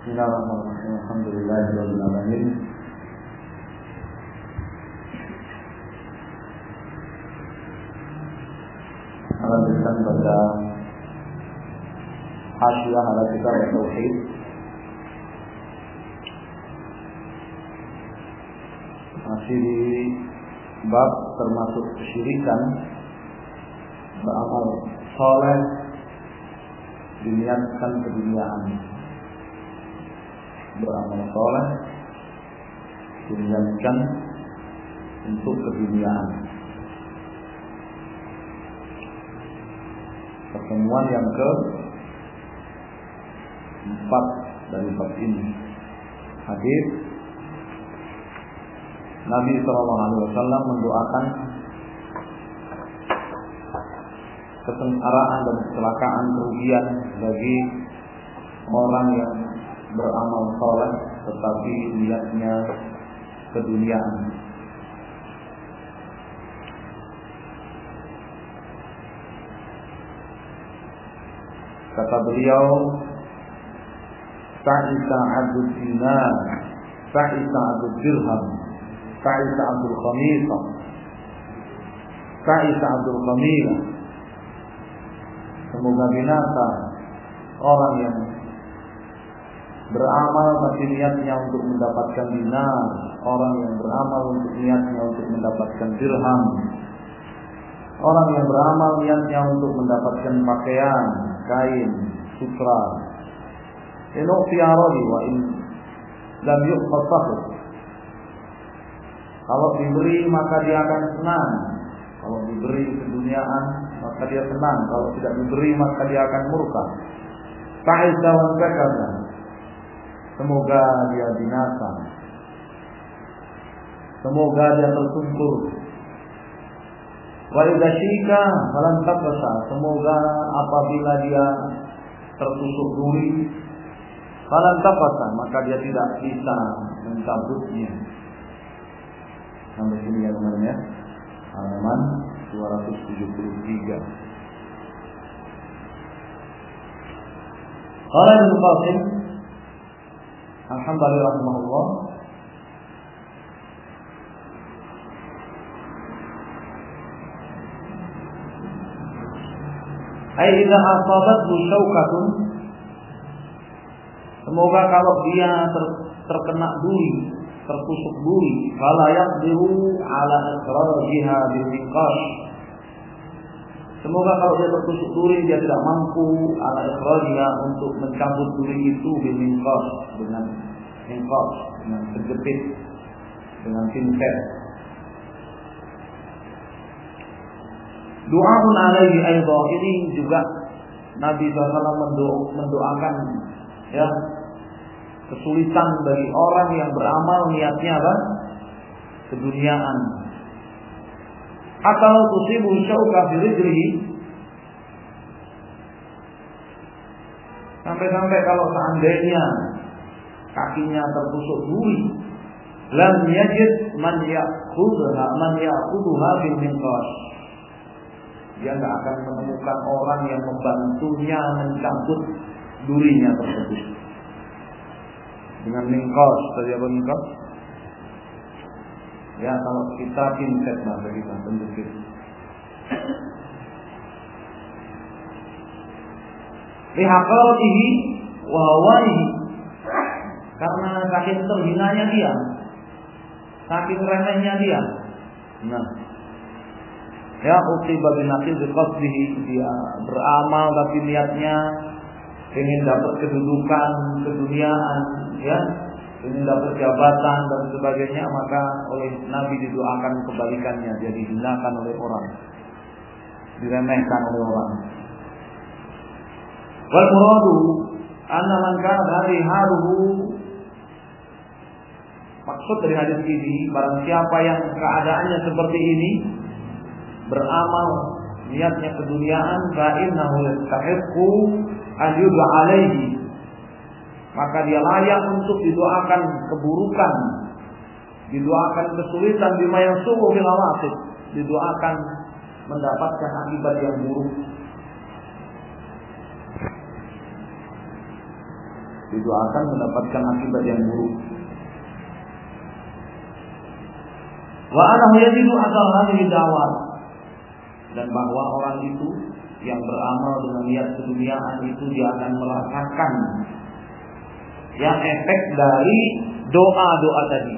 Bismillahirrahmanirrahim. Alhamdulillahirabbil alamin. Lanjutkan pada Hasyiah ala Kitab Tauhid. Masih di bab termasuk kesyirikan, beramal soleh diniatkan keduniaan. Beramal soleh diniatkan untuk keduniaan. Pertemuan yang ke-4 dari bab ini. Hadis Nabi SAW mendoakan kesengsaraan dan kecelakaan, kerugian bagi orang yang beramal soleh tetapi niatnya keduniaan. Kata beliau, Ta'isa abdul dinar, Ta'isa abdul dirham, Ta'isa abdul khamisah, Ta'isa abdul khamilah. Semoga binasa orang yang beramal tapi niatnya untuk mendapatkan dinar, orang yang beramal untuk niatnya untuk mendapatkan dirham, orang yang beramal niatnya untuk mendapatkan pakaian, kain, sutra. Ini tiarodi wa in lam yuqtasah. Kalau diberi maka dia akan senang. Kalau diberi keduniaan maka dia senang. Kalau tidak diberi maka dia akan murka. Ta'isa wa zakata. Semoga dia binasa. Semoga dia tersungkur. Wa idza syika falan taqsa. Semoga apabila dia tertusuk duri, falan taqsa, maka dia tidak bisa mencabutnya. Sampai sini ya teman-teman ya. Halaman 273. Qala Ibnu Qasim alhamdulillah rahimahullah, ai idza asabathu syaukatun, semoga kalau dia terkena duri, tertusuk duri, fala yaqdiru ala ikhrajiha bil miqas. Semoga kalau dia tertusuk duri dia tidak mampu ala ikhrajiha untuk mencabut duri itu bil miqas, dengan miqas, dengan kejepit, dengan pinset. Doaun alaihi aidan, ini juga Nabi SAW mendoakan ya kesulitan bagi orang yang beramal niatnya apa? Keduniaan. Atau tusibu syauka fi rijlihi, sampai-sampai kalau seandainya kakinya tertusuk duri, lam yajid man ya'khudha bil minqas. Dia tidak akan menemukan orang yang membantunya mencabut durinya tersebut dengan mingkos. Tadi apa mingkos? Ya kalau kita pinset bahasa kita penjepit. Lihaqatihi wa hawaihi, karena saking terhinanya dia, saking remehnya dia. Nah, ya usiba binaqil biqasdihi, dia beramal tapi niatnya ingin dapat kedudukan, keduniaan, ya, ingin dapat jabatan dan sebagainya, maka oleh Nabi didoakan kebalikannya, dia dihinakan oleh orang, diremehkan oleh orang. Wal muradu anna man kana hadhihi haluhu, maksud dari hadis ini, barang siapa yang keadaannya seperti ini, beramal niatnya keduniaan, fa innahu yastahiqqu an yud'a alaihi, maka dia layak untuk didoakan keburukan, didoakan kesulitan, bima yasu'u bil awaqib, didoakan mendapatkan akibat yang buruk. didoakan mendapatkan akibat yang buruk. Wa anahu yajidu asal hadhihi da'wat, dan bahwa orang itu yang beramal dengan niat keduniaan itu dia akan merasakan yang efek dari doa-doa tadi.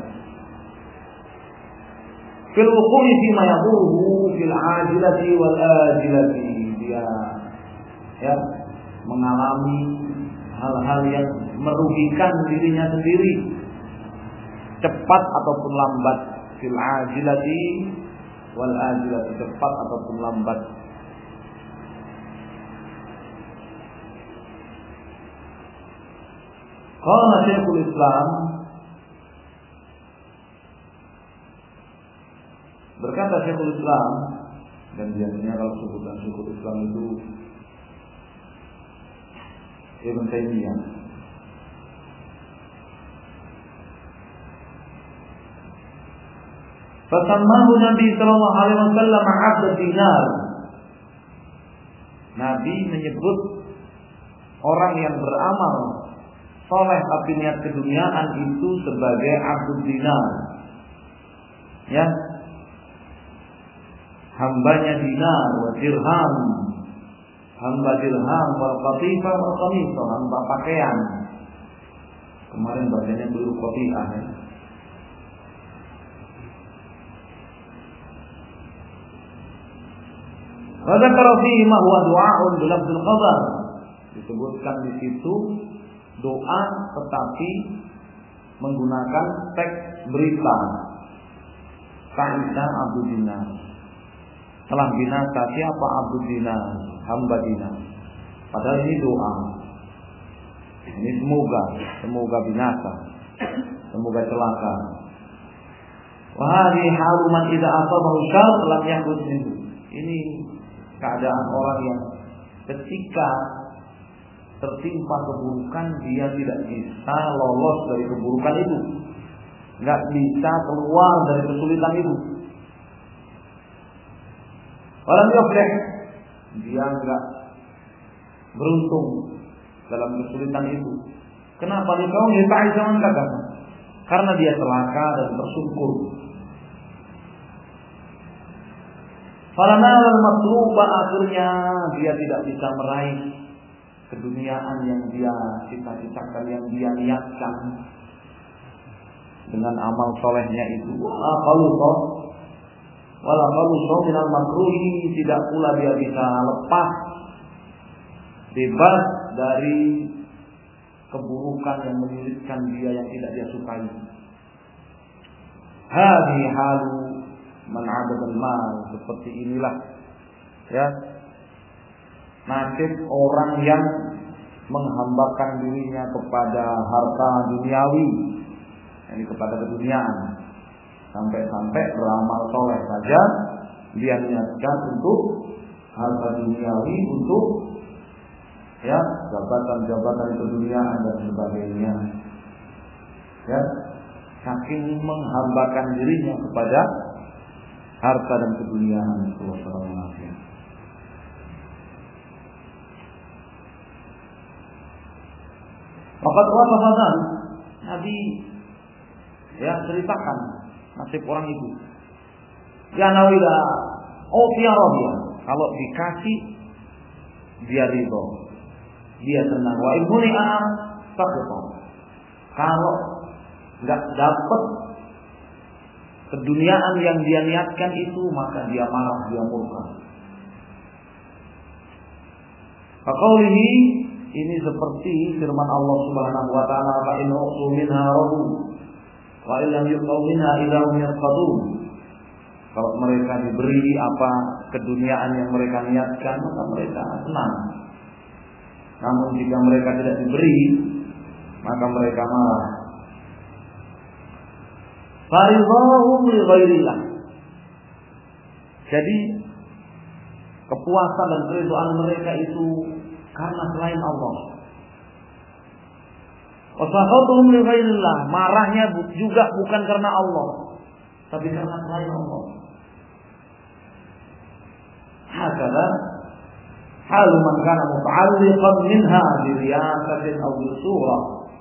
Fil wuqu'i fi ma yadurruhu fil ajilati wal ajilati, dia ya mengalami hal-hal yang merugikan dirinya sendiri cepat ataupun lambat, fil ajilati wal ajilati, cepat ataupun lambat. Qala Syekhul Islam, berkata Syekhul Islam, dan biasanya kalau sebutan Syekhul Islam itu Ibn Taimiyah. Fasammahu Nabi sallallahu alaihi wasallam 'abd dinar. Nabi menyebut orang yang beramal soleh tapi niat keduniaan itu sebagai abdul dinar. Ya. Hambanya dinar wa dirham. Hamba dirham wal qatifa wal qamisa, hamba pakaian. Kemarin bacanya belum qati'ah ya. Wa dzakara fihi ma huwa du'a'un bi lafdzil khabar. Disebutkan di situ doa tetapi menggunakan teks berita. Ta'isa abdul dinar. Telah binasa siapa abdul dinar, hamba dinar. Padahal ini doa. Ini semoga binasa, semoga celaka. Wa hadhihi halu man idza asabahu syarr lam yahbut minhu. Ini keadaan orang yang ketika tertimpa keburukan dia tidak bisa lolos dari keburukan itu, nggak bisa keluar dari kesulitan itu. Walam yuflih, dia nggak beruntung dalam kesulitan itu. Kenapa? Dikau nyetai zaman kagak? Karena dia celaka dan tersungkur. Falamma al-matluba, akhirnya dia tidak bisa meraih keduniaan yang dia cita-citakan, yang dia niatkan dengan amal solehnya itu. Wala khalusa minal makruhi, tidak pula dia bisa lepas bebas dari keburukan yang menyulitkan dia, yang tidak dia sukai. Hadhi halu man 'abadal mal, seperti inilah ya nasib orang yang menghambakan dirinya kepada harta duniawi, yani kepada keduniaan. Sampai-sampai beramal soleh saja dia niatkan untuk harta duniawi, untuk ya jabatan-jabatan keduniaan dan sebagainya. Ya, saking menghambakan dirinya kepada harta dan keduniaan itu. Fakat wafadan, Nabi ya ceritakan nasib orang itu. Ya nawila, dia kalau dikasih dia ridho, dia senang. Wa ibuni'a sakita, kalau nggak dapat keduniaan yang dia niatkan itu, maka dia marah, dia murka. Faqaulihi, ini seperti firman Allah Subhanahu wa taala, fa in uqtu minha radu wa illam yuqtu minha idza hum yasqatun. Kalau mereka diberi apa keduniaan yang mereka niatkan, maka mereka senang. Namun jika mereka tidak diberi, maka mereka marah. Faridhahum li ghairillah. Jadi kepuasan dan keridhaan mereka itu karena selain Allah. Wasakhatuhum li ghairillah, marahnya juga bukan karena Allah, tapi karena selain Allah. Hakala halu man kana muta'alliqan minha bi riyasatin aw bi surah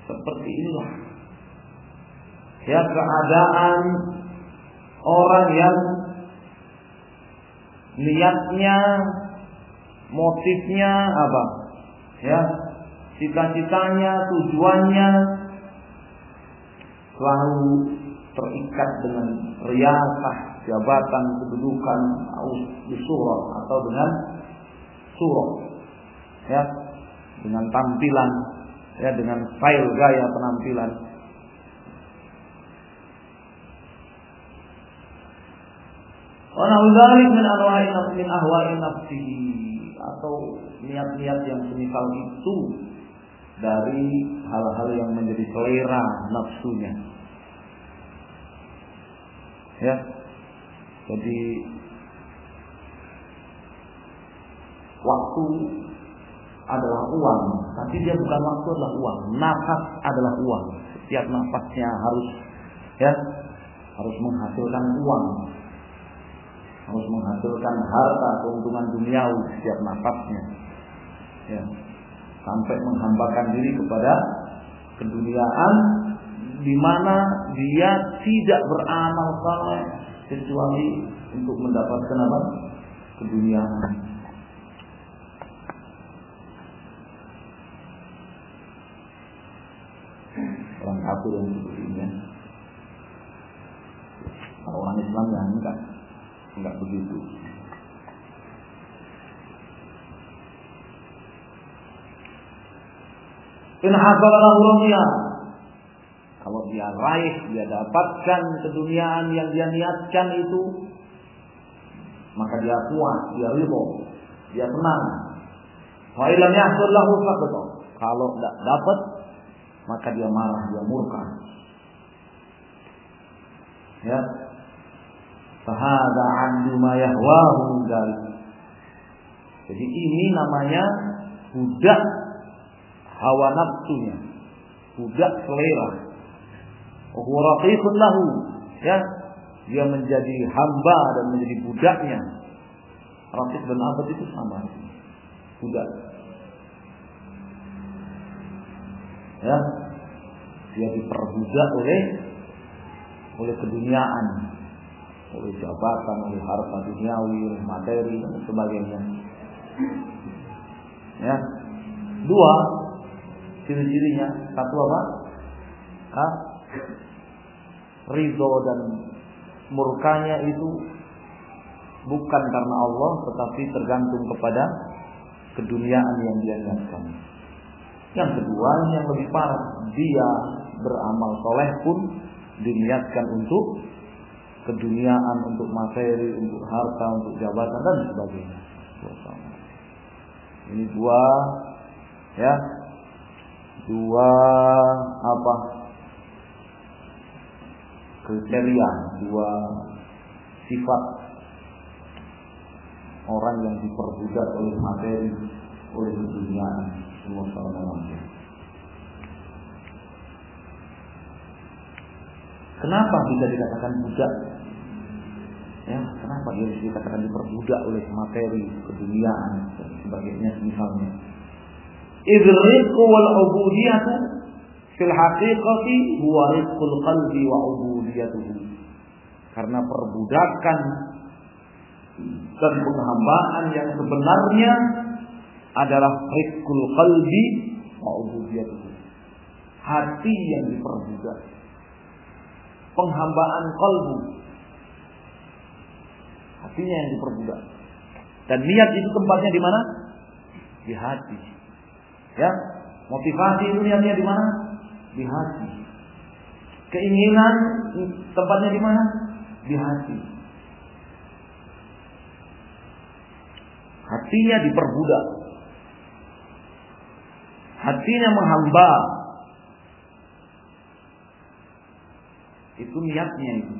Seperti inilah ya keadaan orang yang niatnya, motifnya apa? Ya, cita-citanya, tujuannya selalu terikat dengan riasah, jabatan, kedudukan, surah atau dengan surah, ya, dengan tampilan, ya, dengan style gaya penampilan. Wa na'udzalik min ahwa'i nafsihi, atau niat-niat yang semisal itu dari hal-hal yang menjadi selera nafsunya. Ya. Jadi waktu adalah uang, tapi dia bukan waktu adalah uang. Nafas adalah uang. Setiap nafasnya harus menghasilkan uang. Harus menghasilkan harta, keuntungan duniawi setiap nafasnya. Ya. Sampai menghambakan diri kepada keduniaan, di mana dia tidak beramal saleh kecuali untuk mendapatkan apa? Keduniaan. Orang kafir yang seperti ini, orang Islam yang enggak begitu. In hasalahu dunya, kalau dia raih, dia dapatkan keduniaan yang dia niatkan itu, maka dia puas, dia ridho, dia senang. Wa illam yahsul lahu faqata, kalau tidak dapat, maka dia marah, dia murka. Ya, fahada 'abdu ma yahwahu dzalik. Jadi ini namanya budak hawa nafsunya, budak selera. Huwa raqiqun lahu, ya, dia menjadi hamba dan menjadi budaknya. Raqiq dan abad itu sama, budak. Ya, dia diperbudak oleh keduniaan, oleh jabatan, oleh harta duniawi, oleh materi dan sebagainya. Ya, dua ciri-cirinya, satu apa? Ridho dan murkanya itu bukan karena Allah, tetapi tergantung kepada keduniaan yang dia niatkan. Yang kedua, yang lebih parah, dia beramal soleh pun diniatkan untuk keduniaan, untuk materi, untuk harta, untuk jabatan dan sebagainya. Ini dua apa? Kriteria, dua sifat orang yang diperbudak oleh materi, oleh keduniaan. Semua sama. Kenapa bisa dikatakan budak? Ya, kenapa dia bisa dikatakan diperbudak oleh materi, keduniaan dan sebagainya misalnya? Idzriqu wal ubudiyatu fil haqiqati huwa rizqul qalbi wa ubudiyatuhu. Karena perbudakan dan penghambaan yang sebenarnya adalah rizqul qalbi wa ubudiyatuhu. Hati yang diperbudak, penghambaan kalbu, hatinya yang diperbudak. Dan niat itu tempatnya di mana? Di hati. Ya, motivasi itu niatnya di mana? Di hati. Keinginan tempatnya di mana? Di hati. Hatinya diperbudak, hatinya menghamba. Itu niatnya itu.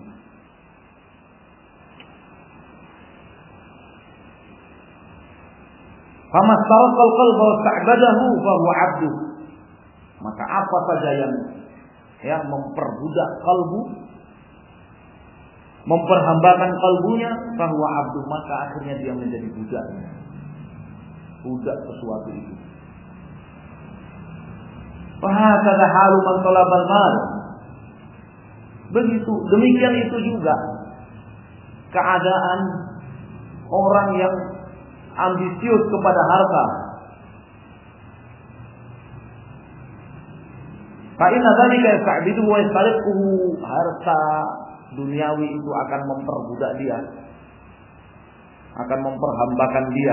Famastaraqal qalba wa ta'badahu fa huwa 'abduh. Maka apa saja yang memperbudak kalbu, memperhambakan kalbunya, fa huwa 'abduh, maka akhirnya dia menjadi budaknya. Budak sesuatu itu. Fa hakadha halu man talabal mal. Begitu, demikian itu juga keadaan orang yang ambisius kepada harta. Fa inna dzalika yasta'bidu wa yastariquhu. Harta duniawi itu akan memperbudak dia, akan memperhambakan dia.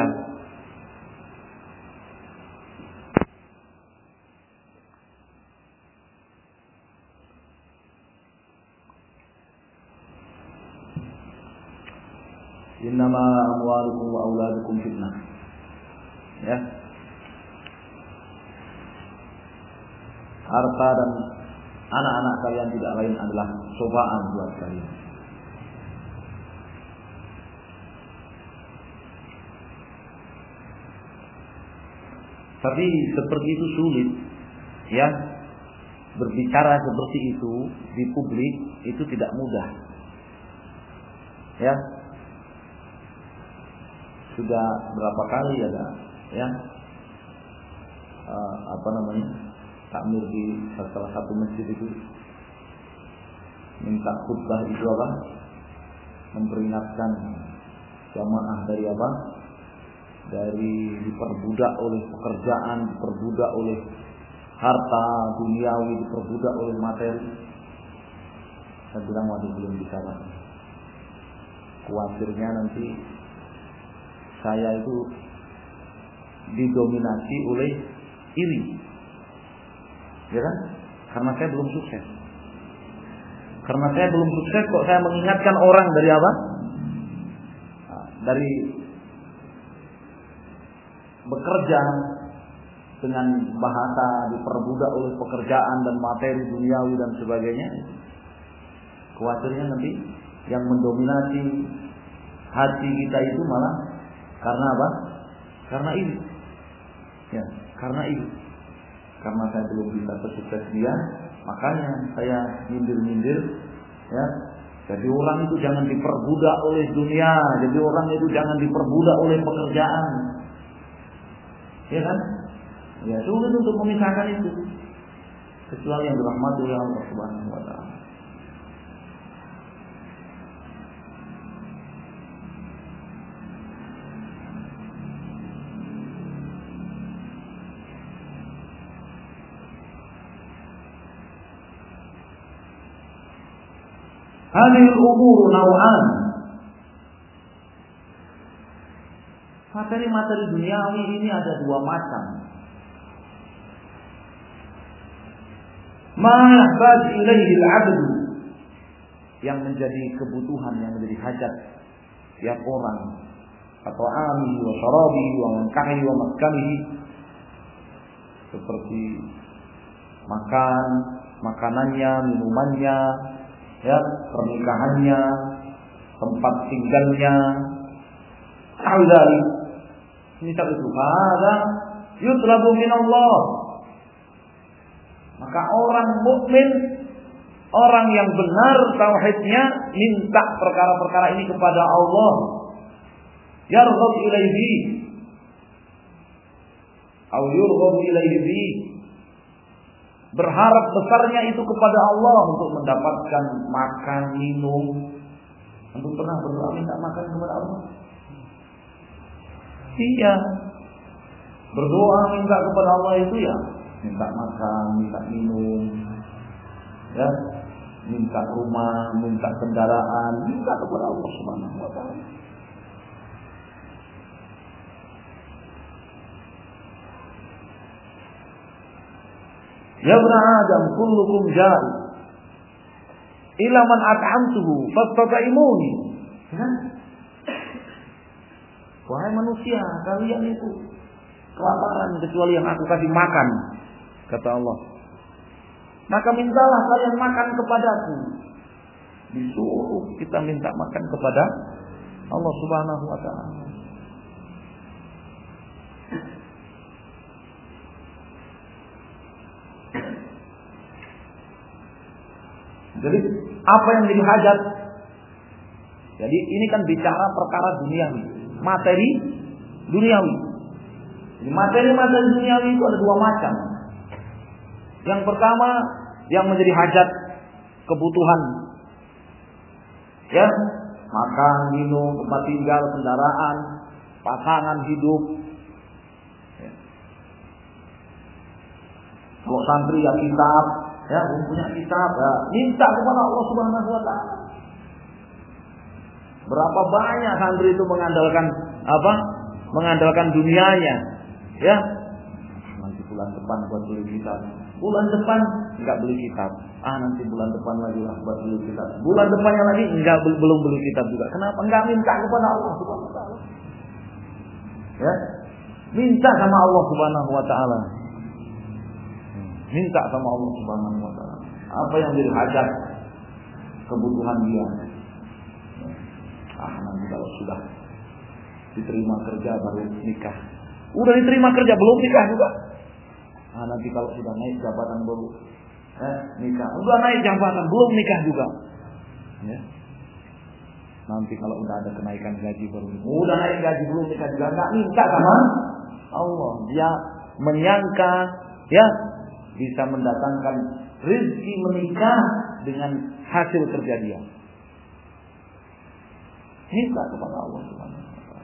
Innama amwalukum wa auladukum fitnah. Ya. Harta dan anak-anak kalian tidak lain adalah cobaan buat kalian. Tapi seperti itu sulit, ya. Berbicara seperti itu di publik itu tidak mudah. Ya. Sudah berapa kali ada, ya. Takmir di salah satu masjid itu minta khutbah itu apa? Memperingatkan jamaah dari apa? Dari diperbudak oleh pekerjaan, diperbudak oleh harta duniawi, diperbudak oleh materi. Saya bilang waduh belum bisa Pak. Khawatirnya nanti saya itu didominasi oleh iri. Ya kan? Karena saya belum sukses. Karena saya belum sukses kok saya mengingatkan orang dari apa? Dari bekerja dengan bahasa diperbudak oleh pekerjaan dan materi duniawi dan sebagainya. Khawatirnya nanti yang mendominasi hati kita itu malah karena apa? Karena ini. Ya, karena ini. Karena saya belum bisa sesukses dia, makanya saya nyindir-nyindir, ya. Jadi orang itu jangan diperbudak oleh dunia, jadi orang itu jangan diperbudak oleh pekerjaan, ya kan? Ya sulit untuk memisahkan itu, kecuali yang dirahmati oleh Allah Subhanahu Wa Taala. Hadhil umur naw'an. Materi-materi duniawi ini ada dua macam. Ma yahtaj ilaihi al-'abd, yang menjadi kebutuhan, yang menjadi hajat tiap orang, atau ami wa syarabi wa mankahi wa maskanihi, seperti makan, makanannya, minumannya, ya, pernikahannya, tempat tinggalnya, ta'udali. Misal itu, ada yutlabu min Allah. Maka orang mukmin, orang yang benar tauhidnya, minta perkara-perkara ini kepada Allah. Yarghab ilaihi, au yurghab ilaihi. Berharap besarnya itu kepada Allah untuk mendapatkan makan, minum. Antum pernah berdoa minta makan kepada Allah? Iya. Berdoa minta kepada Allah itu ya minta makan, minta minum, ya, minta rumah, minta kendaraan, minta kepada Allah Subhanahu Wa Taala. Ya bani Adam, kullukum ja'i ila man at'amtuhu fastata'imuni. Ya? Wahai manusia, kalian itu kelaparan kecuali yang aku kasih makan, kata Allah. Maka mintalah kalian makan kepadaku. Disuruh kita minta makan kepada Allah Subhanahu Wa Taala. Jadi apa yang menjadi hajat? Jadi ini kan bicara perkara duniawi, materi duniawi. Jadi materi duniawi itu ada dua macam. Yang pertama yang menjadi hajat kebutuhan, ya, makan, minum, tempat tinggal, kendaraan, pasangan hidup. Ya. Kalau santri ya kitab, ya, punya kitab, ya, minta kepada Allah Subhanahu wa taala. Berapa banyak santri itu mengandalkan apa? Mengandalkan dunianya, ya. Nanti bulan depan buat beli kitab. Bulan depan enggak beli kitab. Nanti bulan depan lagi lah buat beli kitab. Bulan depannya lagi enggak, belum beli kitab juga. Kenapa? Enggak minta kepada Allah Subhanahu wa taala. Ya. Minta sama Allah Subhanahu wa taala. Minta sama Allah Subhanahu wa taala. Apa yang jadi hajat kebutuhan dia. Nanti kalau sudah diterima kerja baru nikah. Udah diterima kerja belum nikah juga. Nanti kalau sudah naik jabatan baru nikah. Udah naik jabatan belum nikah juga. Ya. Nanti kalau udah ada kenaikan gaji baru. Udah naik gaji belum nikah juga. Enggak minta sama Allah. Dia menyangka, ya, bisa mendatangkan rezeki menikah dengan hasil kerja dia. Minta kepada Allah Subhanahu wa taala.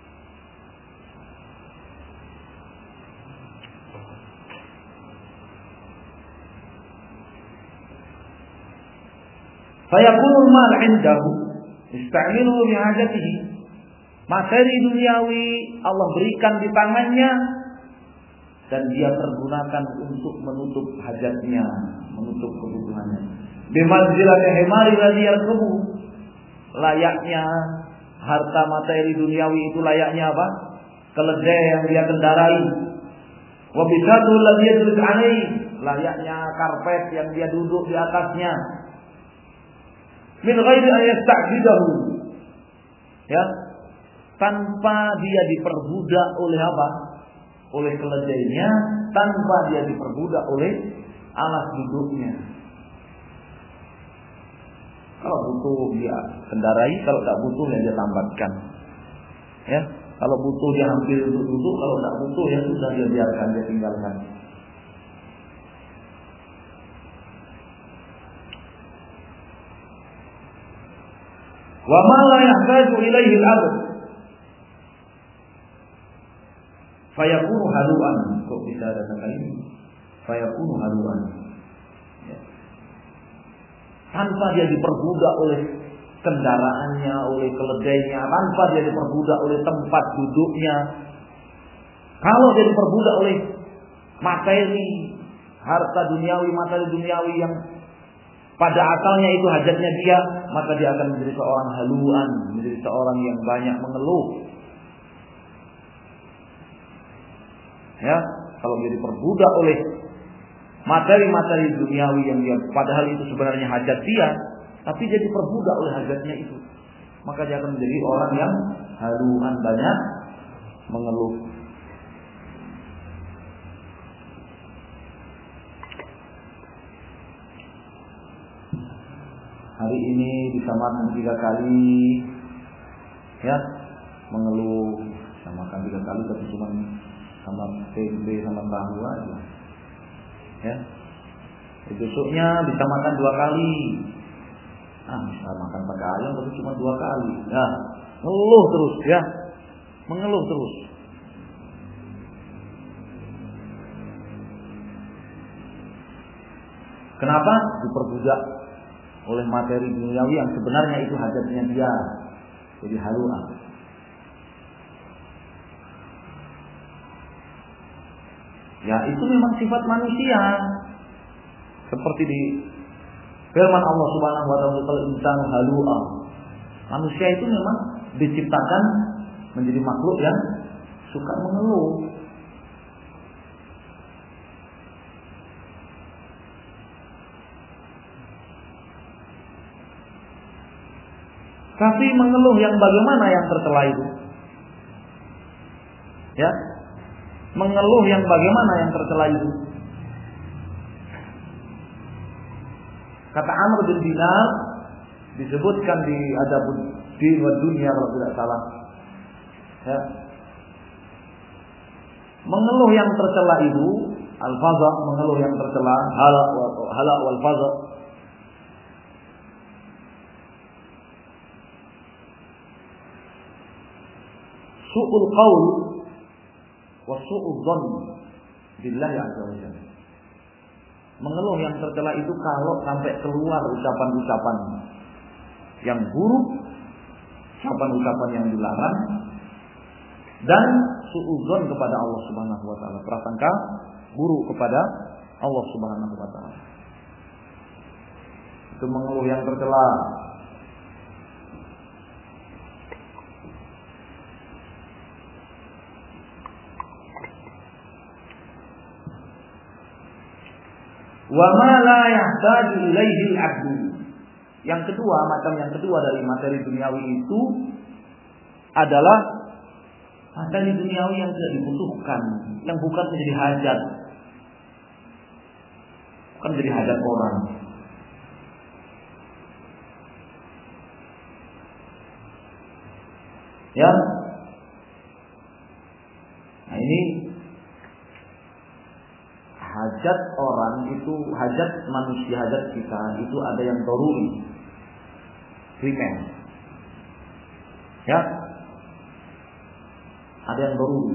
Fayakunul mal 'indahu ista'miluhu bi hajatihi. Materi duniawi Allah berikan di tangannya dan dia pergunakan untuk menutup hajatnya, menutup kebutuhannya. Bimanzilati himari ladzi yarkubu. Layaknya harta materi duniawi itu layaknya apa? Keledai yang dia kendarai. Wa bisadul ladzi yadruk alaihi. Layaknya karpet yang dia duduk di atasnya. Min ghairi an yasta'bidahu. Ya. Tanpa dia diperbudak oleh apa? Oleh keledainya, tanpa dia diperbudak oleh alas duduknya. Kalau butuh dia kendarai, kalau tak butuh ya dia tambatkan. Ya, kalau butuh dia hampir duduk, kalau tak butuh ya sudah dia biarkan, dia tinggalkan. Wa ma la yahtaju ilaihi al-'abd fayakunu haluan. Kok bisa ada kata ini? Fayakunu haluan. Ya. Tanpa dia diperbudak oleh kendaraannya, oleh keledainya, tanpa dia diperbudak oleh tempat duduknya. Kalau dia diperbudak oleh materi, harta duniawi, materi duniawi yang pada asalnya itu hajatnya dia, maka dia akan menjadi seorang haluan, menjadi seorang yang banyak mengeluh. Ya, kalau dia diperbudak oleh materi-materi duniawi yang dia padahal itu sebenarnya hajat dia, tapi dia diperbudak oleh hajatnya itu, maka dia akan menjadi orang yang haluan, banyak mengeluh. Hari ini bisa makan 3 kali, ya, mengeluh, bisa makan 3 kali tapi cuma sama tempe sama tahu aja. Ya. Besoknya bisa makan 2 kali. Bisa makan pakai ayam tapi cuma 2 kali. Ya, mengeluh terus, ya. Mengeluh terus. Kenapa? Diperbudak oleh materi duniawi yang sebenarnya itu hajatnya dia. Jadi haluan. Ya, itu memang sifat manusia. Seperti di firman Allah Subhanahu wa taala, "Al insanu halu'a." Manusia itu memang diciptakan menjadi makhluk yang suka mengeluh. Tapi mengeluh yang bagaimana yang tercela itu? Ya. Mengeluh yang bagaimana yang tercela itu? Kata Amr bin Dinar, disebutkan di Adabud Din wa Dunya kalau tidak salah. Ya. Mengeluh yang tercela itu al-fadha, mengeluh yang tercela, hala wal fadha. Su'ul qaul wa su'ul dhann billahi azza wa jalla. Mengeluh yang tercela itu kalau sampai keluar ucapan-ucapan yang buruk, ucapan-ucapan yang dilarang, dan suudzon kepada Allah Subhanahu wa taala, prasangka buruk kepada Allah Subhanahu wa taala. Itu mengeluh yang tercela. Wa ma la yahtaju ilaihi al-'abdu. Yang kedua, macam yang kedua dari materi duniawi itu adalah materi duniawi yang tidak dibutuhkan, yang bukan menjadi hajat. Bukan menjadi hajat orang. Ya. Nah, ini hajat orang itu, hajat manusia, hajat kita itu ada yang daruri, primer. Ya. Ada yang daruri.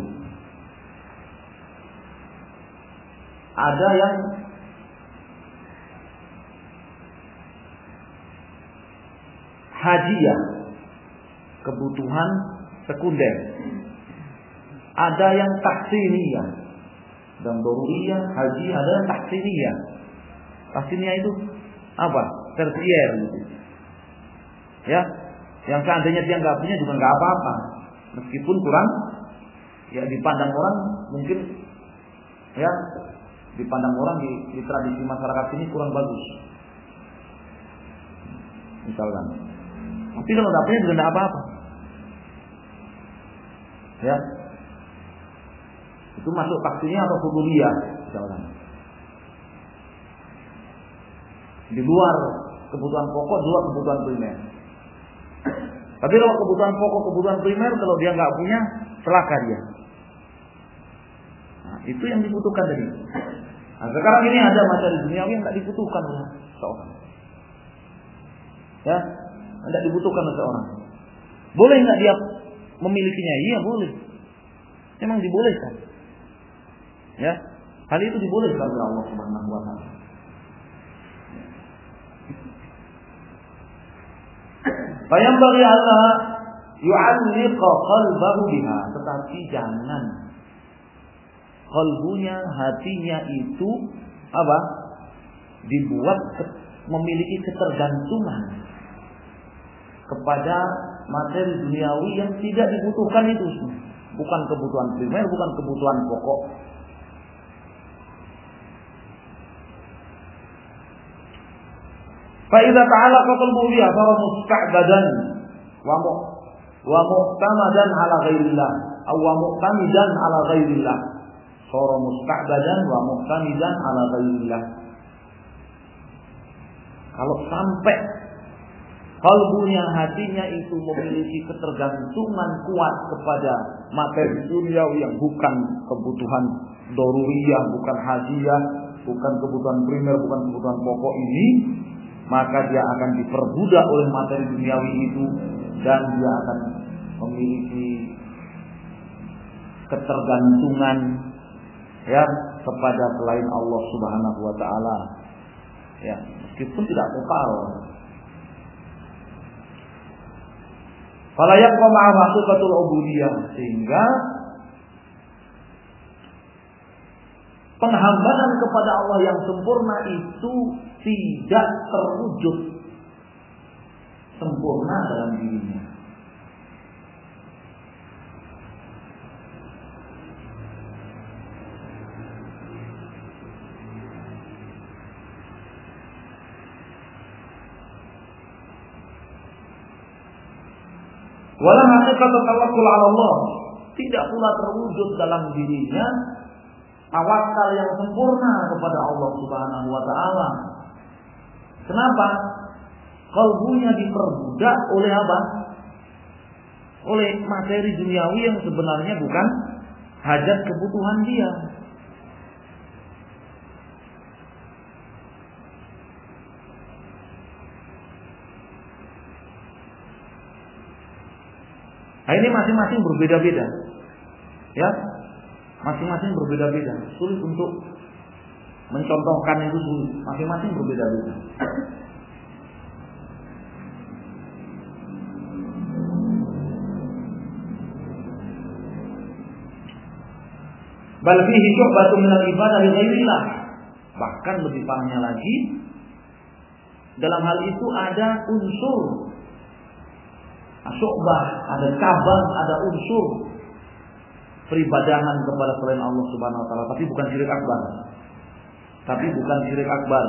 Ada yang hadiah, kebutuhan sekunder. Ada yang tahsiniyah. Dan daruriyah, haji, ada yang tahsiniyah. Tahsiniyah itu apa? Tersier gitu. Ya, yang seandainya dia nggak punya juga nggak apa-apa, meskipun kurang, ya dipandang orang mungkin, ya dipandang orang di tradisi masyarakat ini kurang bagus, misalkan. Tapi kalau nggak punya juga nggak apa-apa. Ya, itu masuk tahsiniyah atau huduriyah, misalkan. Di luar kebutuhan pokok, di luar kebutuhan primer. Tapi kalau kebutuhan pokok, kebutuhan primer, kalau dia nggak punya, celaka dia. Nah, itu yang dibutuhkan tadi. Nah, sekarang ini ada materi duniawi yang nggak dibutuhkan oleh seorang. Ya, nggak dibutuhkan oleh seorang. Boleh nggak dia memilikinya? Iya boleh. Memang dibolehkan. Ya, hal itu dibolehkan oleh Allah Subhanahu wa taala. Fayambaghi Allah yu'alliqa qalbahu biha, tetapi jangan qalbunya, hatinya itu apa? Dibuat memiliki ketergantungan kepada materi duniawi yang tidak dibutuhkan itu. Bukan kebutuhan primer, bukan kebutuhan pokok. Fa'idza ta'alaqa qalbuhu biha sara musta'badan wa mu'tamadan ala ghairillah aw wa mu'tamidan ala ghairillah. Sara musta'badan wa mu'tamidan ala ghairillah. Kalau sampai kalbunya, hatinya itu memiliki ketergantungan kuat kepada materi duniawi yang bukan kebutuhan daruriyah, bukan hadiah, bukan kebutuhan primer, bukan kebutuhan pokok ini, maka dia akan diperbudak oleh materi duniawi itu dan dia akan memiliki ketergantungan ya kepada selain Allah Subhanahu wa taala. Ya, meskipun tidak total. Fala yaqwa ma'a haqiqatul ubudiyah, sehingga penghambaan kepada Allah yang sempurna itu tidak terwujud sempurna dalam dirinya. Wala haqiqatul tawakkul 'ala Allah, tidak pula terwujud dalam dirinya tawakal yang sempurna kepada Allah Subhanahu wa taala. Kenapa? Kalbunya diperbudak oleh apa? Oleh materi duniawi yang sebenarnya bukan hajat kebutuhan dia. Nah, ini masing-masing berbeda-beda. Ya. Masing-masing berbeda-beda. Sulit untuk mencontohkan itu sulit. Masing-masing berbeda-beda. Bal fihi syu'batun min al-ibadah li ghairillah. Bahkan lebih parahnya lagi, dalam hal itu ada unsur syu'bah, ada cabang, ada unsur peribadahan kepada selain Allah Subhanahu wa taala, tapi bukan syirik akbar. Tapi bukan syirik akbar.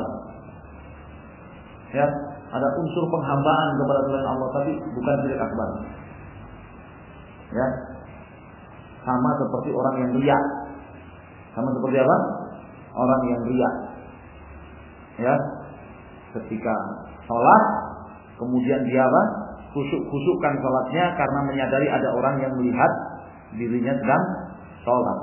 Ya, ada unsur penghambaan kepada selain Allah, tapi bukan syirik akbar. Ya. Sama seperti orang yang riya. Sama seperti apa? Orang yang riya. Ya. Ketika sholat, kemudian dia apa? Khusyuk-khusyukkan sholatnya karena menyadari ada orang yang melihat dirinya sedang sholat.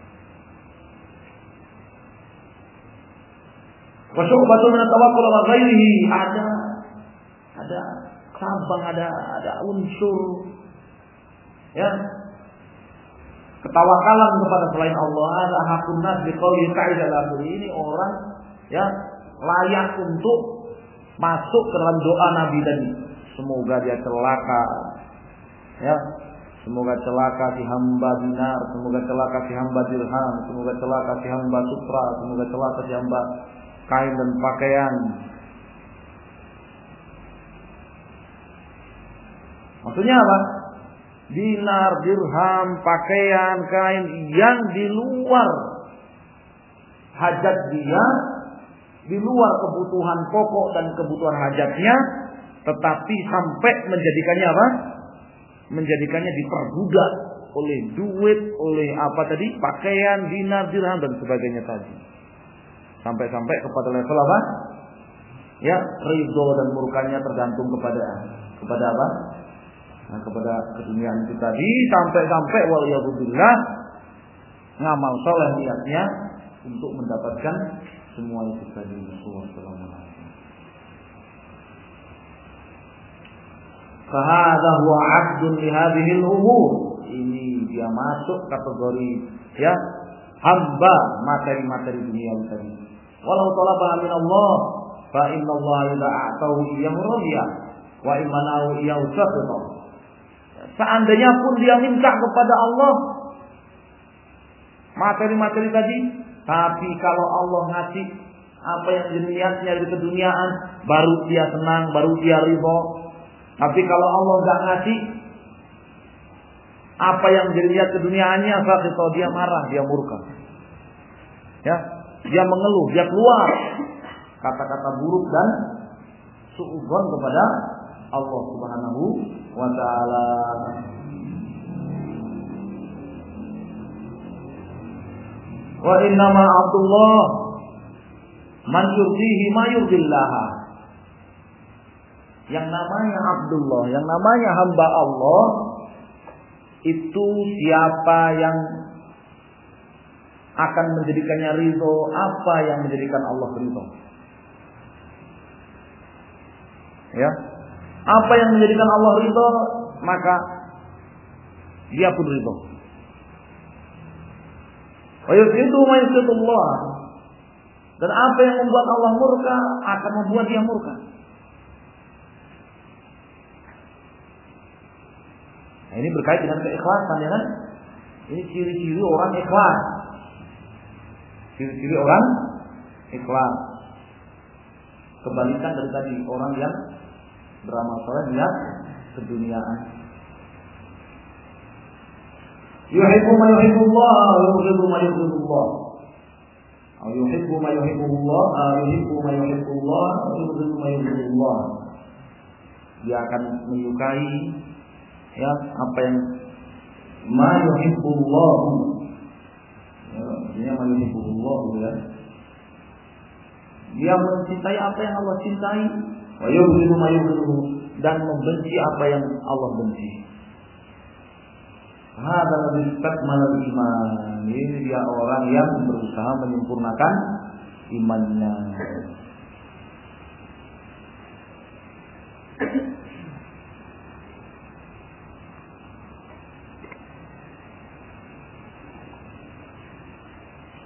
Wa syu'batun min at-tawakkul ala ghairihi, ada cabang, ada unsur ya ketawakalan kepada selain Allah. Ada hakun nas biqauli ta'ala al-akhir. Ini orang ya layak untuk masuk ke dalam doa Nabi tadi. Semoga dia celaka. Ya, semoga celaka si hamba dinar, semoga celaka si hamba dirham, semoga celaka si hamba sutra, semoga celaka si hamba kain dan pakaian. Maksudnya apa? Dinar, dirham, pakaian, kain yang di luar hajat dia, di luar kebutuhan pokok dan kebutuhan hajatnya, tetapi sampai menjadikannya apa? Menjadikannya diperbudak oleh duit, oleh apa tadi? Pakaian, dinar, dirham dan sebagainya tadi. Sampai-sampai kepada level apa? Ya, ridho dan murkanya tergantung kepada apa? Nah, kepada keduniaan itu tadi, sampai-sampai waliyadzubillah ngamal soleh niatnya untuk mendapatkan semua itu tadi. Fahadha huwa 'abdun li hadhihi al-umur. Ini dia masuk kategori ya hamba materi-materi dunia tadi. Walau talaba min Allah fa inna Allah idza a'tahu iyyahu radiya wa imanahu iyyahu saqita. Seandainya pun dia minta kepada Allah materi-materi tadi, tapi kalau Allah ngasih apa yang diniatnya dari keduniaan, baru dia senang, baru dia ridho. Tapi kalau Allah enggak ngasih apa yang diniat keduniaannya, saqita, dia marah, dia murka. Ya, dia mengeluh, dia keluar kata-kata buruk dan suudzon kepada Allah Subhanahu wa ta'ala. Wa innama Abdullah man yurdihi ma yurdillah. Yang namanya Abdullah, yang namanya hamba Allah, itu siapa yang akan menjadikannya ridho, apa yang menjadikan Allah ridho. Ya, apa yang menjadikan Allah ridho, maka dia pun ridho. Wa yusidu ma yusidullah. Dan apa yang membuat Allah murka akan membuat dia murka. Nah, ini berkait dengan keikhlasan, ya kan? Ini ciri-ciri orang ikhlas. Ciri-ciri orang ikhlas. Kebalikan dari tadi, orang yang beramal saleh niat keduniaan. Yuhibbu ma yuhibbullah wa yubghidu ma yubghidullah. Atau yuhibbu ma yuhibbullah, yuhibbu ma yuhibbullah wa yubghidu ma yubghidullah. Dia akan menyukai ya apa yang ma yuhibbullah. Ya, artinya ma yuhibbullah ya. Dia mencintai apa yang Allah cintai. Wa yubghidu ma yubghidu, dan membenci apa yang Allah benci. Hada ladzi istakmala iman. Ini dia orang yang berusaha menyempurnakan imannya.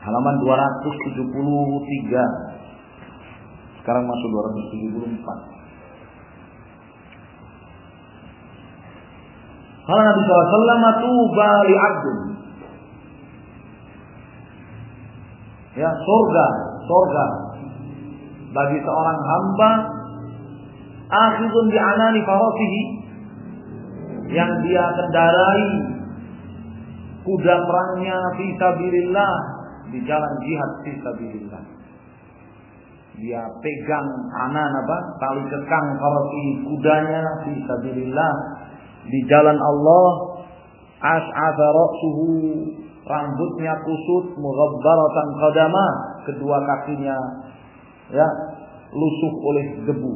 halaman 273. Sekarang masuk 274. Kalau Nabi SAW tuba li abdun. Ya, surga bagi seorang hamba akhidun bi anani farasihi, yang dia kendarai kuda perangnya fi sabilillah, di jalan jihad fi sabilillah. Dia pegang tali kekang farasihi, kudanya fi sabilillah, di jalan Allah. As'atha ra'suhu, rambutnya kusut, mughabbaratan qadama, kedua kakinya ya lusuh oleh debu.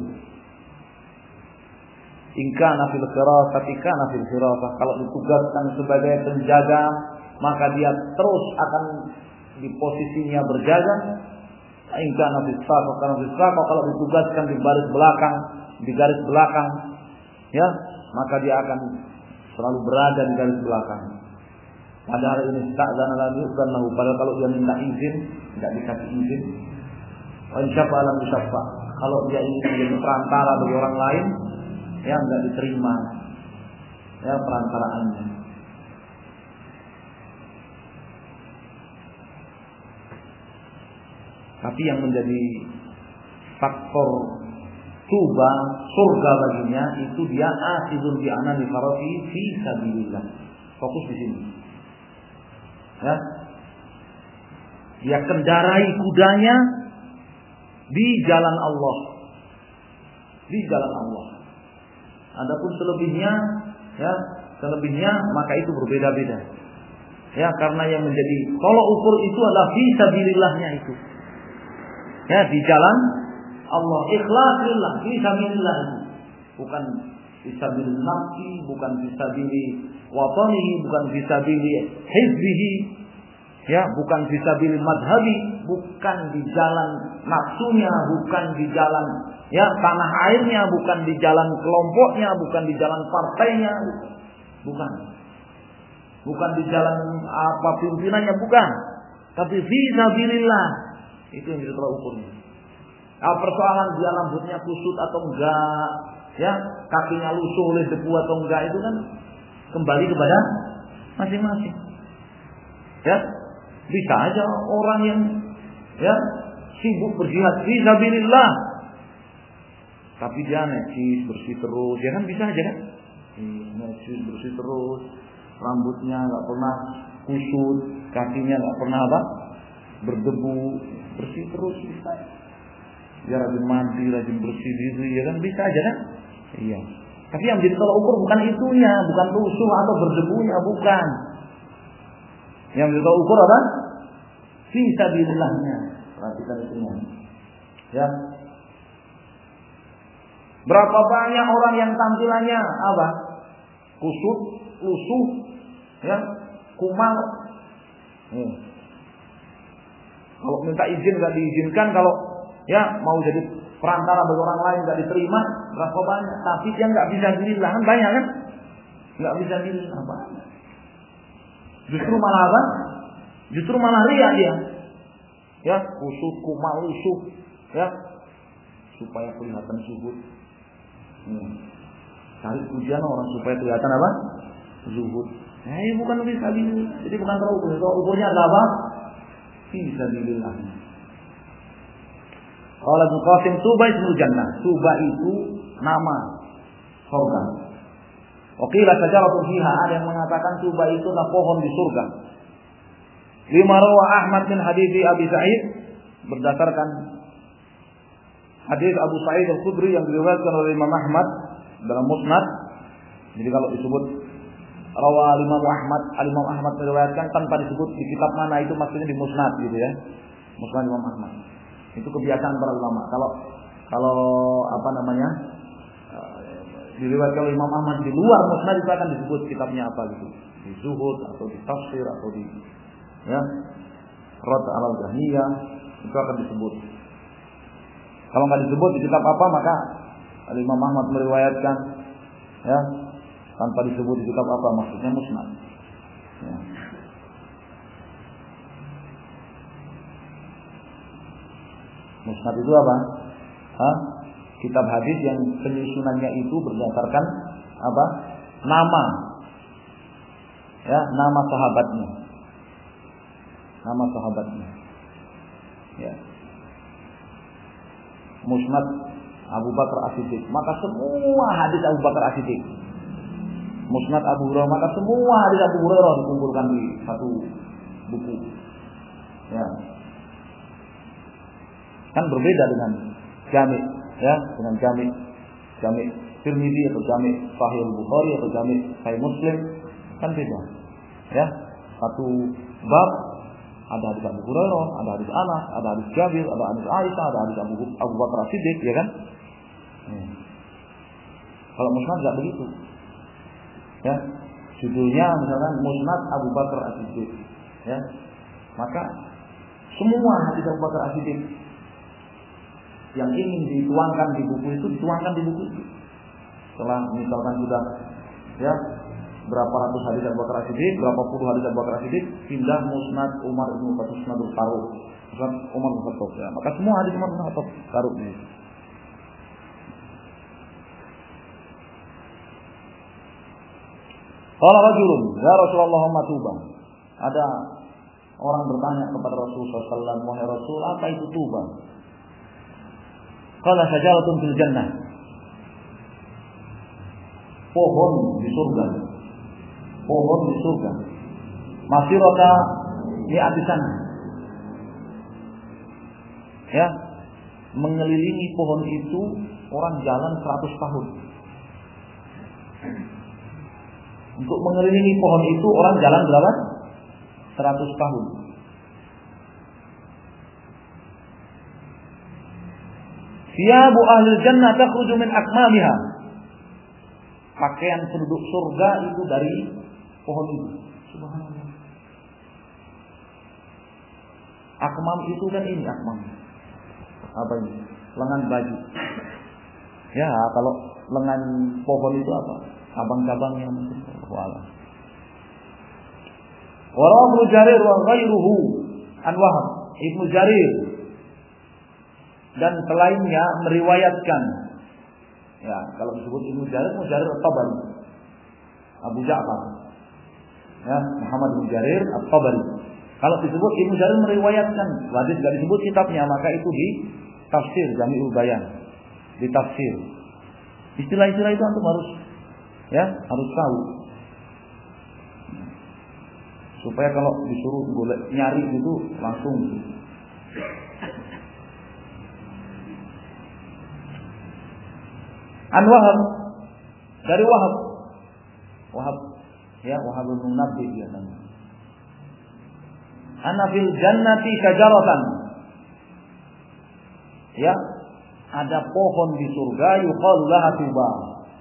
Ingkana fil firasati kana fil firasah, kalau ditugaskan sebagai penjaga maka dia terus akan di posisinya berjaga. Ingkana fil safah kana fil safah, kalau ditugaskan di garis belakang ya, maka dia akan selalu berada di garis belakang. Padahal ini ta'zana la yu'zan lahu, padahal kalau dia minta izin tidak dikasih izin. Wa insyafa lam yusaffa, kalau dia ingin menjadi perantara bagi orang lain ya enggak diterima ya perantaraannya. Tapi yang menjadi faktor tuba surga baginya itu dia akhidun bi anani farasi fi sabilillah. Fokus di sini. Ya. Dia kendarai kudanya di jalan Allah. Di jalan Allah. Adapun selebihnya maka itu berbeda-beda. Ya, karena yang menjadi tolok ukur itu adalah fi sabilillahnya itu. Ya, di jalan Allah, ikhlas lillah, fi sabilillah itu. Bukan fi sabilin nafsi, bukan fi sabili watanihi, bukan fi sabili hizbihi, ya, bukan fi sabili madhabi, bukan di jalan nafsunya, bukan di jalan ya tanah airnya, bukan di jalan kelompoknya, bukan di jalan partainya, bukan di jalan apa pimpinannya, bukan, tapi fi sabilillah. Itu yang kita telah ukurnya. Persoalan dia rambutnya kusut atau enggak, ya, kakinya lusuh oleh debu atau enggak, itu kan kembali kepada masing-masing. Ya, bisa aja orang yang ya sibuk berjihad fi sabilillah, tapi dia necis bersih terus, ya kan bisa aja kan? Necis bersih terus, rambutnya enggak pernah kusut, kakinya enggak pernah berdebu, bersih terus bisa. Dia rajin mandi, rajin bersih diri, ya kan bisa aja kan? Iya. Tapi yang jadi tolak ukur bukan itunya, bukan lusuh atau berdebunya, bukan. Yang jadi tolak ukur apa? Fi sabilillahnya. Perhatikan itunya. Ya. Berapa banyak orang yang tampilannya apa? Kusut, lusuh, ya, kumal. Kalau minta izin nggak diizinkan, kalau ya mau jadi perantara bagi orang lain nggak diterima, berapa banyak. Tapi dia nggak bisa bilillah, kan banyak kan? Nggak bisa bilillah, banyak. Justru malah apa? Justru malah riya dia. Ya, kusut, kumal, lusuh, ya, supaya kelihatan zuhud. Cari pujian orang supaya kelihatan apa? Zuhud. Bukan bisa bilillah. Jadi bukan terukur. Ukurnya adalah apa? Fisabilillah. Qala Ibnu Qasim, Tuba ismul jannah. Tuba itu nama surga. Waqila syajaratun fiha, ada yang mengatakan Tuba itu adalah pohon di surga. Lima rawa Ahmad min hadits Abi Sa'id, berdasarkan hadis Abu Sa'id Al-Khudri yang diriwayatkan oleh Imam Ahmad dalam Musnad. Jadi kalau disebut rawa Imam Ahmad meriwayatkan tanpa disebut di kitab mana, itu maksudnya di Musnad gitu ya. Musnad Imam Ahmad. Itu kebiasaan para ulama. Kalau apa namanya? Diriwayatkan oleh Imam Ahmad di luar Musnad itu akan disebut kitabnya apa gitu. Di Zuhud atau di Tafsir atau di ya Rad al-Jahmiyah, itu akan disebut. Kalau nggak disebut di kitab apa, maka Imam Ahmad meriwayatkan ya tanpa disebut di kitab apa, maksudnya Musnad. Ya. Musnad itu apa? Kitab hadis yang penyusunannya itu berdasarkan apa? Nama. Ya, nama sahabatnya. Nama sahabatnya. Ya. Musnad Abu Bakar As-Siddiq, maka semua hadis Abu Bakar As-Siddiq. Musnad Abu Hurairah, maka semua hadis Abu Hurairah dikumpulkan di satu buku. Ya. Kan berbeda dengan jami', ya, dengan jami' Tirmidzi atau jami' Sahih Bukhari atau jami' Sahih Muslim, kan beda. Ya. Satu bab ada hadis Abu Hurairah, ada hadis Anas, ada hadis Jabir, ada hadis Aisyah, ada hadis Abu Bakar As-Siddiq, ya kan? Kalau musnad enggak begitu. Ya. Judulnya misalkan Musnad Abu Bakar As-Siddiq, ya. Maka semua hadis Abu Bakar As-Siddiq yang ingin dituangkan di buku itu dituangkan di buku itu. Setelah misalkan sudah ya berapa ratus hadis Abu Bakar As-Siddiq, berapa puluh hadis Abu Bakar As-Siddiq, pindah Musnad Umar bin Khattab, Musnadul Faruq, Musnad Umar bin Khattab, ya. Maka semua hadis Umar bin Khattab taruh ini. Qala rajulun, ya Rasulullah matuba. Ada orang bertanya kepada Rasulullah SAW, wahai Rasul, apa itu tuba? Qala syajaratun fil jannah. Pohon di surga. Pohon di surga. Masirata mi'ati sana. Ya, mengelilingi pohon itu orang jalan 100 tahun. Untuk mengelilingi pohon itu orang jalan berapa? 100 tahun. Thiyabu ahli jannah takhruju min akmamiha. Pakaian penduduk surga itu dari pohon itu. Subhanallah. Akmam itu kan ini akmam. Apa ini? Lengan baju. Ya, kalau lengan pohon itu apa? Cabang-cabangnya mungkin. Wallah. Wa Ibnu Jarir wa ghairuhu an Wahab. Ibnu Jarir dan selainnya meriwayatkan. Ya, kalau disebut Ibnu Jarir At-Tabari. Abu Ja'far. Ya, Muhammad bin Jarir At-Tabari. Kalau disebut Ibnu Jarir meriwayatkan, hadis enggak disebut kitabnya, maka itu di tafsir Jami'ul Bayan. Di tafsir. Istilah-istilah itu antum harus tahu. Supaya kalau disuruh golek nyari itu langsung. An Wahab, dari Wahab ya, Wahab bin Munabbi dia namanya. Ana fil jannati syajaratan. Ya, ada pohon di surga yuqalu laha tuba.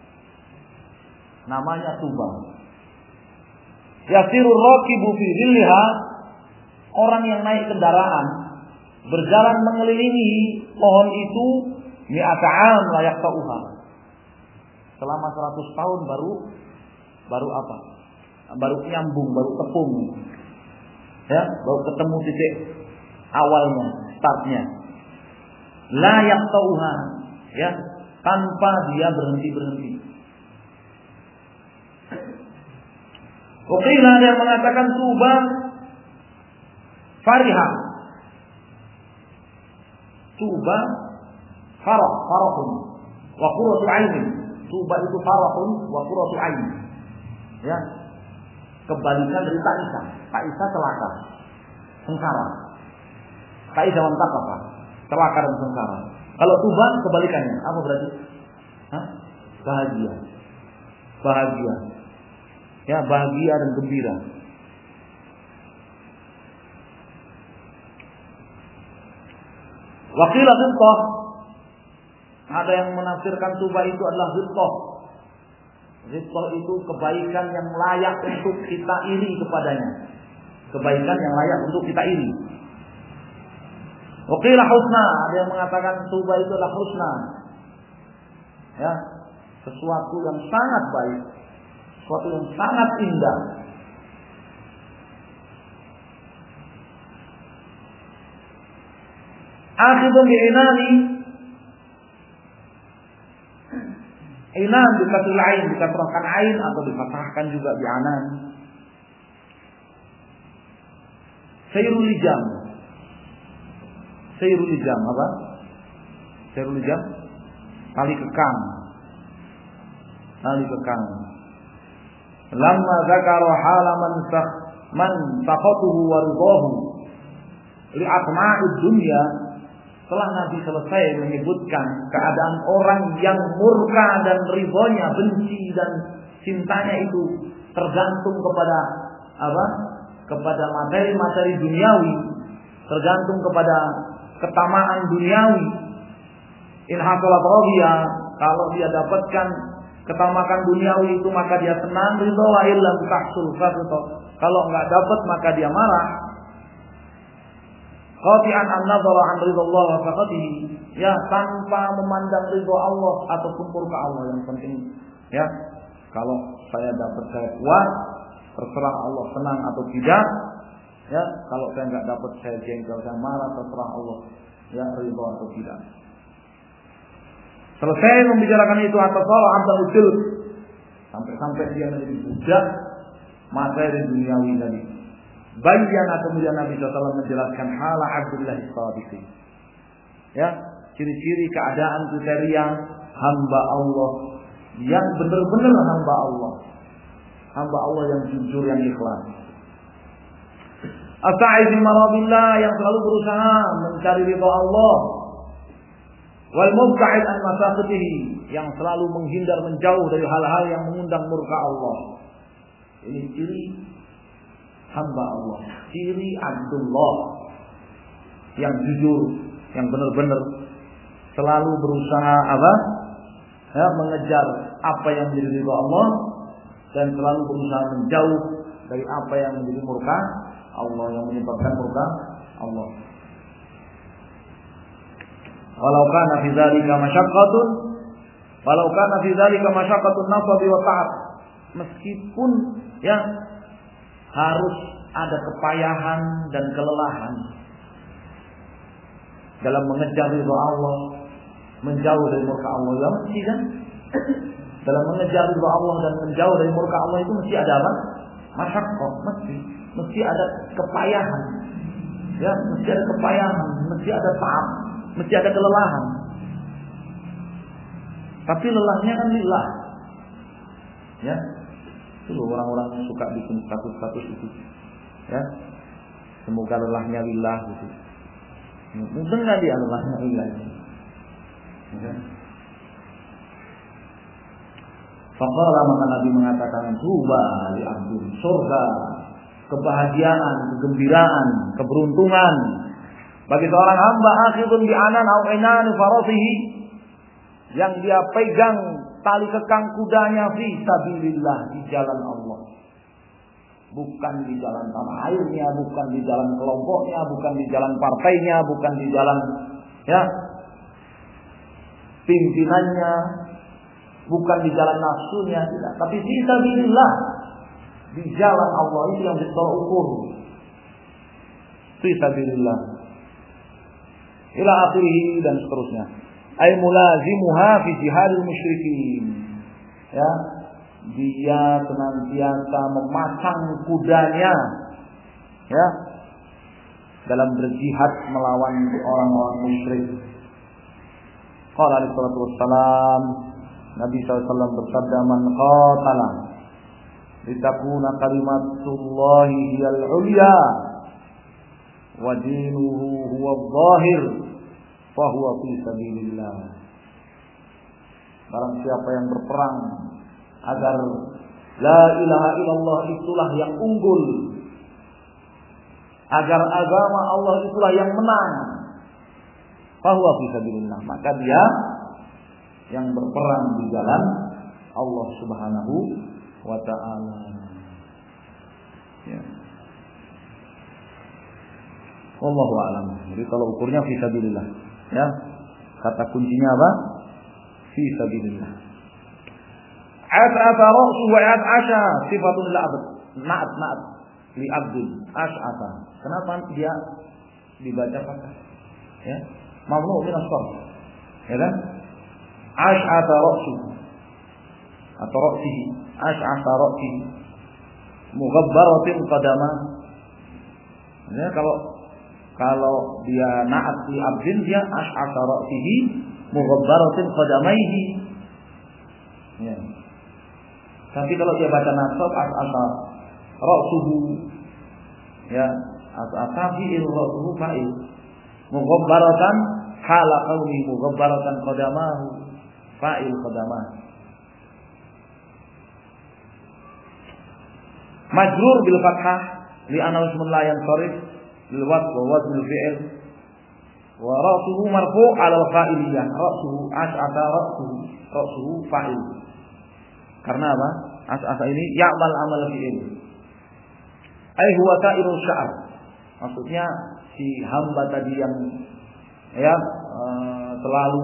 Namanya tuba. Yasiru raqibu fi dhilliha, orang yang naik kendaraan berjalan mengelilingi pohon itu mi'ata 'am la yaqta'uha. Selama 100 tahun baru apa? Baru nyambung, baru tepung. Ya, baru ketemu titik awalnya, startnya. La yaqta'uha, ya, tanpa dia berhenti. Wakila ada yang mengatakan tuba fariha. Tuba farahun wa qurratu 'ainin. Tuba itu farahun wa qurratu 'ain. Ya. Kebalikan dari Ta'isa. Ta'isa celaka, sengsara. Ta'isa apa? Celaka dan sengsara. Kalau tuba kebalikannya, apa berarti? Bahagia. Ya, bahagia dan gembira. Waqilah ghibtah. Ada yang menafsirkan tuba itu adalah ghibtah. Ghibtah itu kebaikan yang layak untuk kita iri kepadanya. Kebaikan yang layak untuk kita iri. Waqilah husna. Ada yang mengatakan tuba itu adalah husna. Ya, sesuatu yang sangat baik. Sesuatu yang sangat indah. Akhidun bi'inani. Inan dikasih ain, dikasrahkan ain atau difathahkan juga bi'anan. Sayrul lijam. Sayrul lijam apa? Sayrul lijam tali kekang. Tali kekang. Lamma zakara halaman man saqatuhu wa ridahu li atma'id dunya. Setelah Nabi selesai menyebutkan keadaan orang yang murka dan ridhonya, benci dan cintanya itu tergantung kepada apa? Kepada materi-materi duniawi, tergantung kepada ketamaan duniawi. In hasalat radiya, kalau dia dapatkan ketamakan duniawi itu maka dia senang, ridho, wa illam tahsul faridho. Kalau enggak dapat maka dia marah. Qati'an an-nadhara an ridallah wa faqatihi, ya, tanpa memandang ridho Allah ataupun murka Allah. Yang penting ya, kalau saya dapat saya kuat, terserah Allah senang atau tidak. Ya, kalau saya enggak dapat saya jengkel, saya marah, terserah Allah ya ridho atau tidak. Selesai membicarakan itu atas Allah abdul ujul, sampai dia menjadi budak materi duniawi tadi. Bayyana kemudian Nabi SAW menjelaskan hala Abdullah as-Sadiqi. Ya, ciri-ciri keadaan kriteria hamba Allah yang benar-benar hamba Allah. Hamba Allah yang jujur, yang ikhlas. As-sa'i fi marabillah, yang selalu berusaha mencari ridha Allah. Wal mubta'id an masaqatihi, yang selalu menghindar menjauh dari hal-hal yang mengundang murka Allah. Ini ciri hamba Allah, ciri Abdullah yang jujur, yang benar-benar selalu berusaha apa? Ya, mengejar apa yang menjadi ridha Allah dan selalu berusaha menjauh dari apa yang menjadi murka Allah, yang menyebabkan murka Allah. Walau kana fi dzalika masyaqqatun nasabi wa ta'ab, meskipun ya harus ada kepayahan dan kelelahan dalam mengejar ridha Allah, menjauh dari murka Allah. Ya mesti kan? Dalam mengejar ridha Allah dan menjauh dari murka Allah itu mesti ada apa? Masyaqqah, mesti ada kepayahan. Ya, mesti ada kepayahan, mesti ada ta'ab, mesti ada kelelahan. Tapi lelahnya kan lillah. Ya. Itu orang-orang suka bikin status-status itu. Ya. Semoga lelahnya lillah gitu. Mungkin enggak dia lelahnya lillah. Ya. Faqala, maka Nabi mengatakan tuba li abdul, surga, kebahagiaan, kegembiraan, keberuntungan bagi seorang hamba akhidun bi anan au inan farasihi, yang dia pegang tali kekang kudanya fi sabilillah, di jalan Allah. Bukan di jalan tanah airnya, bukan di jalan kelompoknya, bukan di jalan partainya, bukan di jalan ya pimpinannya, bukan di jalan nafsunya, tidak, tapi fi sabilillah, di jalan Allah. Itu yang ditolak ukur. Fi sabilillah. Ila akhirih dan seterusnya. Ay mulazimuha fi jihadil musyrikin. Ya, dia senantiasa memasang kudanya ya dalam berjihad melawan orang-orang musyrik. Qala alaihi salatu wassalam, Nabi SAW bersabda, man qatala litakuna kalimatullahi hiyal ulya wa dinuhu huwa adh-dhahir fahuwa fi sabilillah. Barang siapa yang berperang agar la ilaha illallah itulah yang unggul, agar agama Allah itulah yang menang, fahuwa fi sabilillah, maka dia yang berperang di jalan Allah Subhanahu wa ta'ala. Ya. Wallahu a'lam. Jadi kalau ukurnya fi sabilillah, ya. Kata kuncinya apa? Fi sabilillah. As'afa ra'su wa as'a sifatun lil abd. Na'at li abdin as'afa. Kenapa dia dibaca fathah? Ya. mamnu' min as-sarf. Ya kan? Ash'ata ra'suhu atau ra'sihi, ash'ata ra'sihi, mughabbaratin qadama. Ya, kalau dia na'at li abdin, dia ash'ata ra'sihi mughabbaratin qadamaihi. Ya. Tapi kalau dia baca nasab ash'ata ra'suhu, ya, ash'ata fi'il ra'suhu fa'il, mughabbaratan hala qawmi mughabbaratan qadamahu fa'il qadamah. Majrur bil fathah li'annahu ismun la yansarif lil wasf wa wazn al fi'l, wa ra'suhu marfu' 'ala al fa'iliyah, ra'suhu ash'ata ra'suhu fa'il. Karena apa? Ash'ata ini ya'mal amal fi'il. Ai huwa sa'irul sya'r. Maksudnya si hamba tadi yang selalu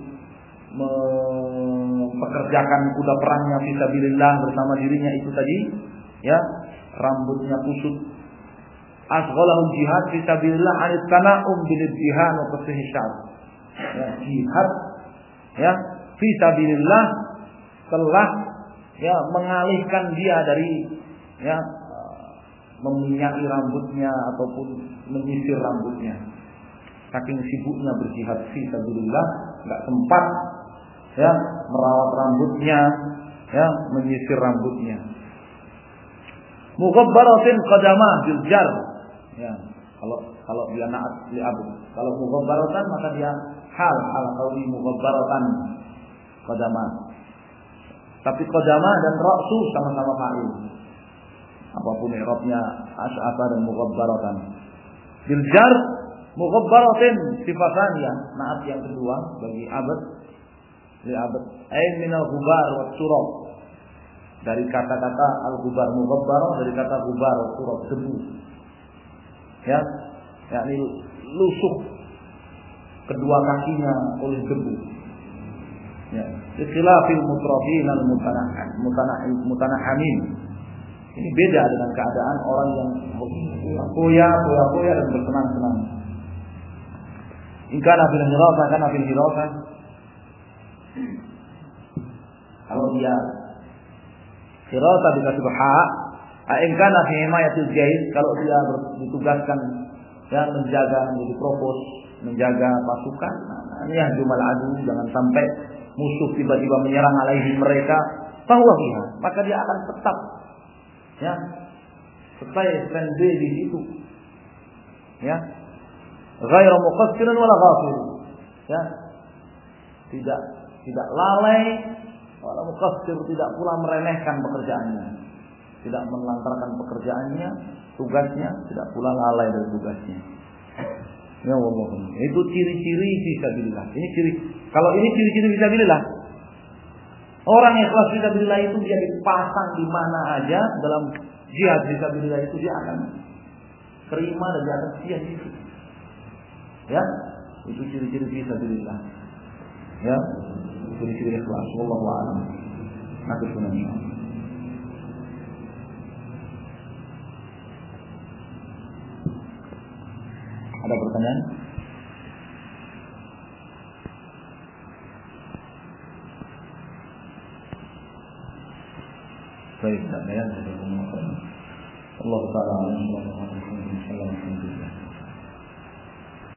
mempekerjakan kuda perangnya fisabilillah bersama dirinya itu tadi, ya, rambutnya kusut. Asghalahul jihad fisabilillah 'anil tana'um bil jihad wa qasih syar. Ya, jihad ya fisabilillah telah ya mengalihkan dia dari ya meminyaki rambutnya ataupun menyisir rambutnya. Saking sibuknya berjihad fisabilillah, enggak sempat ya merawat rambutnya, ya menyisir rambutnya. Mughabbaratin qadamah bil jar. Ya, kalau dia na'at li abu. Kalau mughabbaratan maka dia hal qauli mughabbaratan qadamah. Tapi qadamah dan ra'su sama-sama fa'il. Apapun i'rabnya as'afa dan mughabbaratan. Bil jar mughabbaratin sifatannya, na'at yang kedua bagi abad li abad. Ay min al-ghubar wa turab. Dari kata-kata al-ghubar, mughabbarah dari kata ghubar, turab, debu. Ya, yakni lusuh kedua kakinya oleh debu. Ya, ikhtilafil mutrafin al-mutanahamin. Ini beda dengan keadaan orang yang foya dan bersenang-senang. In kana fil hirasa kana fil hirasa. Kalau dia hirasa dikasih ha, in kana fi himayatil jaysh, kalau dia ditugaskan ya menjaga, menjadi propos, menjaga pasukan, ini ya jumal adu, jangan sampai musuh tiba-tiba menyerang alaihi mereka, bahwa dia, maka dia akan tetap ya standby di situ, ya, ghairu muqassirin wala ghafil, ya, tidak lalai, wala muqassir, tidak pula meremehkan pekerjaannya, tidak melantarkan pekerjaannya, tugasnya, tidak pula lalai dari tugasnya. Ya Allah, itu ciri-ciri fisabilillah. Ini ciri. Kalau ini ciri-ciri fisabilillah, orang yang ikhlas fisabilillah itu dia dipasang di mana aja dalam jihad fisabilillah itu dia akan terima dan dia akan setia di situ. Ya, itu ciri-ciri fisabilillah. Ya, ciri-ciri ikhlas. Wallahu a'lam. Nanti sunahnya. Ada pertanyaan? Baik, tak ada yang Allah Ta'ala.